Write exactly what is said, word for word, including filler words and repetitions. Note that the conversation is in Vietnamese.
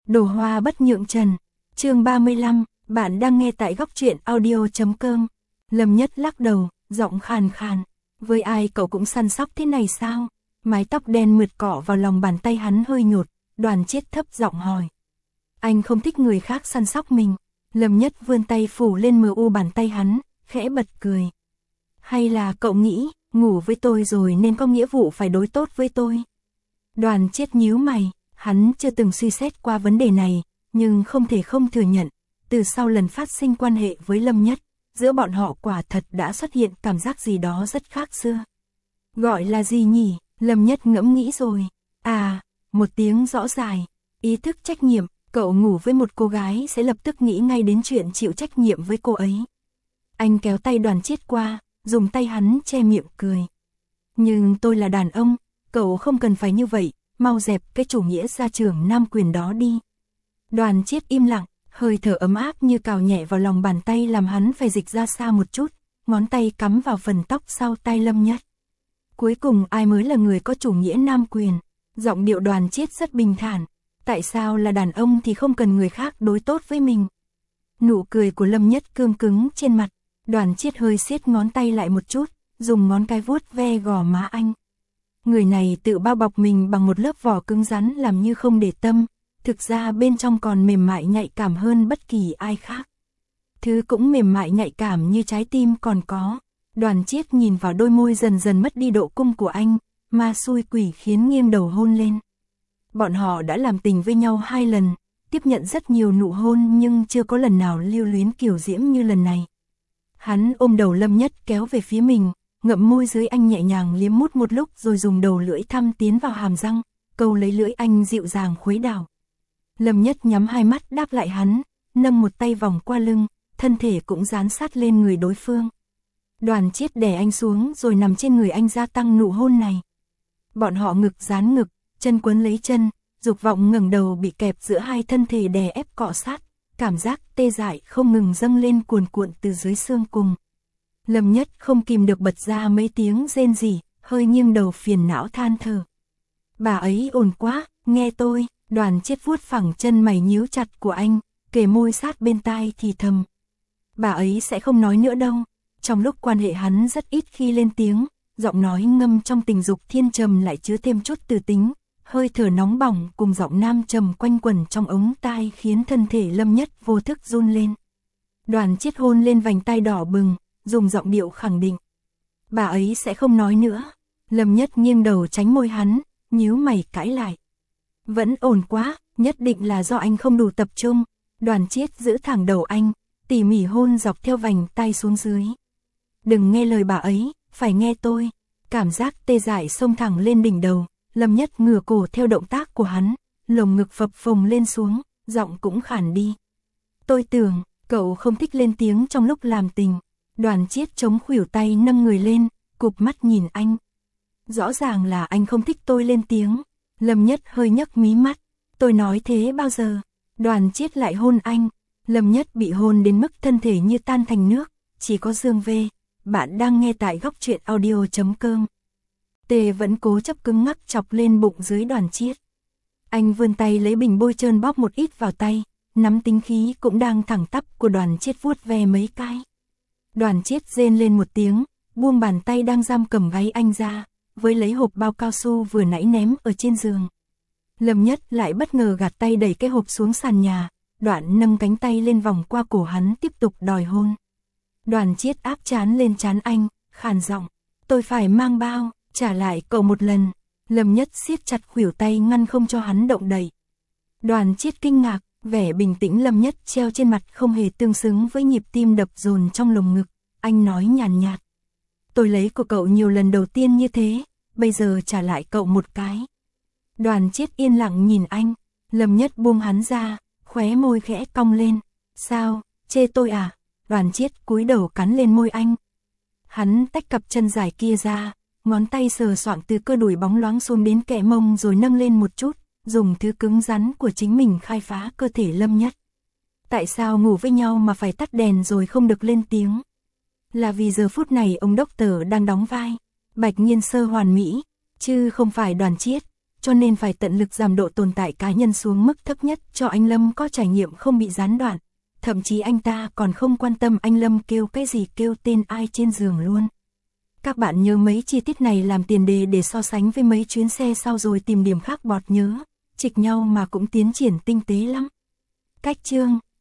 Đồ hoa bất nhượng trần. Chương ba mươi lăm, bạn đang nghe tại góc truyện audio chấm com. Lâm Nhất lắc đầu, giọng khàn khàn. Với ai cậu cũng săn sóc thế này sao? Mái tóc đen mượt cọ vào lòng bàn tay hắn hơi nhột, Đoàn Chiết thấp giọng hỏi. Anh không thích người khác săn sóc mình. Lâm Nhất vươn tay phủ lên mờ u bàn tay hắn, khẽ bật cười. Hay là cậu nghĩ, ngủ với tôi rồi nên có nghĩa vụ phải đối tốt với tôi? Đoàn Chiết nhíu mày, hắn chưa từng suy xét qua vấn đề này, nhưng không thể không thừa nhận, từ sau lần phát sinh quan hệ với Lâm Nhất, giữa bọn họ quả thật đã xuất hiện cảm giác gì đó rất khác xưa. Gọi là gì nhỉ? Lâm Nhất ngẫm nghĩ rồi. À, một tiếng rõ dài, ý thức trách nhiệm, cậu ngủ với một cô gái sẽ lập tức nghĩ ngay đến chuyện chịu trách nhiệm với cô ấy. Anh kéo tay Đoàn Chiết qua, dùng tay hắn che miệng cười. Nhưng tôi là đàn ông, cậu không cần phải như vậy, mau dẹp cái chủ nghĩa gia trưởng nam quyền đó đi. Đoàn Chiết im lặng, hơi thở ấm áp như cào nhẹ vào lòng bàn tay làm hắn phải dịch ra xa một chút, ngón tay cắm vào phần tóc sau tai Lâm Nhất. Cuối cùng ai mới là người có chủ nghĩa nam quyền? Giọng điệu Đoàn Chiết rất bình thản. Tại sao là đàn ông thì không cần người khác đối tốt với mình? Nụ cười của Lâm Nhất cương cứng trên mặt. Đoàn Chiết hơi siết ngón tay lại một chút, dùng ngón cái vuốt ve gò má anh. Người này tự bao bọc mình bằng một lớp vỏ cứng rắn làm như không để tâm, thực ra bên trong còn mềm mại nhạy cảm hơn bất kỳ ai khác. Thứ cũng mềm mại nhạy cảm như trái tim còn có. Đoàn Chiết nhìn vào đôi môi dần dần mất đi độ cung của anh, ma xui quỷ khiến nghiêng đầu hôn lên. Bọn họ đã làm tình với nhau hai lần, tiếp nhận rất nhiều nụ hôn nhưng chưa có lần nào lưu luyến kiều diễm như lần này. Hắn ôm đầu Lâm Nhất kéo về phía mình, ngậm môi dưới anh nhẹ nhàng liếm mút một lúc rồi dùng đầu lưỡi thăm tiến vào hàm răng, câu lấy lưỡi anh dịu dàng khuấy đảo. Lâm Nhất nhắm hai mắt đáp lại hắn, nâng một tay vòng qua lưng, thân thể cũng dán sát lên người đối phương. Đoàn Chiết đè anh xuống rồi nằm trên người anh gia tăng nụ hôn này. Bọn họ ngực dán ngực, chân quấn lấy chân, dục vọng ngẩng đầu bị kẹp giữa hai thân thể đè ép cọ sát, cảm giác tê dại không ngừng dâng lên cuồn cuộn từ dưới xương cùng. Lâm Nhất không kìm được bật ra mấy tiếng rên rỉ, hơi nghiêng đầu phiền não than thở. Bà ấy ồn quá, nghe tôi. Đoàn Chiết vuốt phẳng chân mày nhíu chặt của anh, kề môi sát bên tai thì thầm. Bà ấy sẽ không nói nữa đâu. Trong lúc quan hệ hắn rất ít khi lên tiếng, giọng nói ngâm trong tình dục thiên trầm lại chứa thêm chút từ tính, hơi thở nóng bỏng cùng giọng nam trầm quanh quẩn trong ống tai khiến thân thể Lâm Nhất vô thức run lên. Đoàn Chiết hôn lên vành tai đỏ bừng, dùng giọng điệu khẳng định. Bà ấy sẽ không nói nữa. Lâm Nhất nghiêng đầu tránh môi hắn, nhíu mày cãi lại. Vẫn ổn quá, nhất định là do anh không đủ tập trung. Đoàn Chiết giữ thẳng đầu anh, tỉ mỉ hôn dọc theo vành tai xuống dưới. Đừng nghe lời bà ấy, phải nghe tôi. Cảm giác tê dại xông thẳng lên đỉnh đầu, Lâm Nhất ngửa cổ theo động tác của hắn, lồng ngực phập phồng lên xuống, giọng cũng khản đi. Tôi tưởng, cậu không thích lên tiếng trong lúc làm tình. Đoàn Chiết chống khuỷu tay nâng người lên, cụp mắt nhìn anh. Rõ ràng là anh không thích tôi lên tiếng. Lâm Nhất hơi nhấc mí mắt. Tôi nói thế bao giờ? Đoàn Chiết lại hôn anh. Lâm Nhất bị hôn đến mức thân thể như tan thành nước, chỉ có Dương V. Bạn đang nghe tại góc truyện audio chấm com. Tề vẫn cố chấp cứng ngắc chọc lên bụng dưới Đoàn Chiết. Anh vươn tay lấy bình bôi trơn bóp một ít vào tay, nắm tính khí cũng đang thẳng tắp của Đoàn Chiết vuốt ve mấy cái. Đoàn Chiết rên lên một tiếng, buông bàn tay đang giam cầm gáy anh ra, với lấy hộp bao cao su vừa nãy ném ở trên giường. Lâm Nhất lại bất ngờ gạt tay đẩy cái hộp xuống sàn nhà, Đoạn nâng cánh tay lên vòng qua cổ hắn tiếp tục đòi hôn. Đoàn Chiết áp trán lên trán anh, khàn giọng. Tôi phải mang bao, trả lại cậu một lần. Lâm Nhất siết chặt khuỷu tay ngăn không cho hắn động đậy. Đoàn Chiết kinh ngạc, vẻ bình tĩnh Lâm Nhất treo trên mặt không hề tương xứng với nhịp tim đập dồn trong lồng ngực. Anh nói nhàn nhạt. Tôi lấy của cậu nhiều lần đầu tiên như thế, bây giờ trả lại cậu một cái. Đoàn Chiết yên lặng nhìn anh. Lâm Nhất buông hắn ra, khóe môi khẽ cong lên. Sao, chê tôi à? Đoàn Chiết cúi đầu cắn lên môi anh. Hắn tách cặp chân dài kia ra, ngón tay sờ soạng từ cơ đùi bóng loáng xuống đến kẹ mông rồi nâng lên một chút, dùng thứ cứng rắn của chính mình khai phá cơ thể Lâm Nhất. Tại sao ngủ với nhau mà phải tắt đèn rồi không được lên tiếng? Là vì giờ phút này ông Doctor đang đóng vai Bạch Nhiên Sơ hoàn mỹ, chứ không phải Đoàn Chiết. cho nên phải tận lực giảm độ tồn tại cá nhân xuống mức thấp nhất cho anh Lâm có trải nghiệm không bị gián đoạn. Thậm chí anh ta còn không quan tâm anh Lâm kêu cái gì, kêu tên ai trên giường luôn. Các bạn nhớ mấy chi tiết này làm tiền đề để so sánh với mấy chuyến xe sau rồi tìm điểm khác bọt nhớ, chịch nhau mà cũng tiến triển tinh tế lắm. Cách chương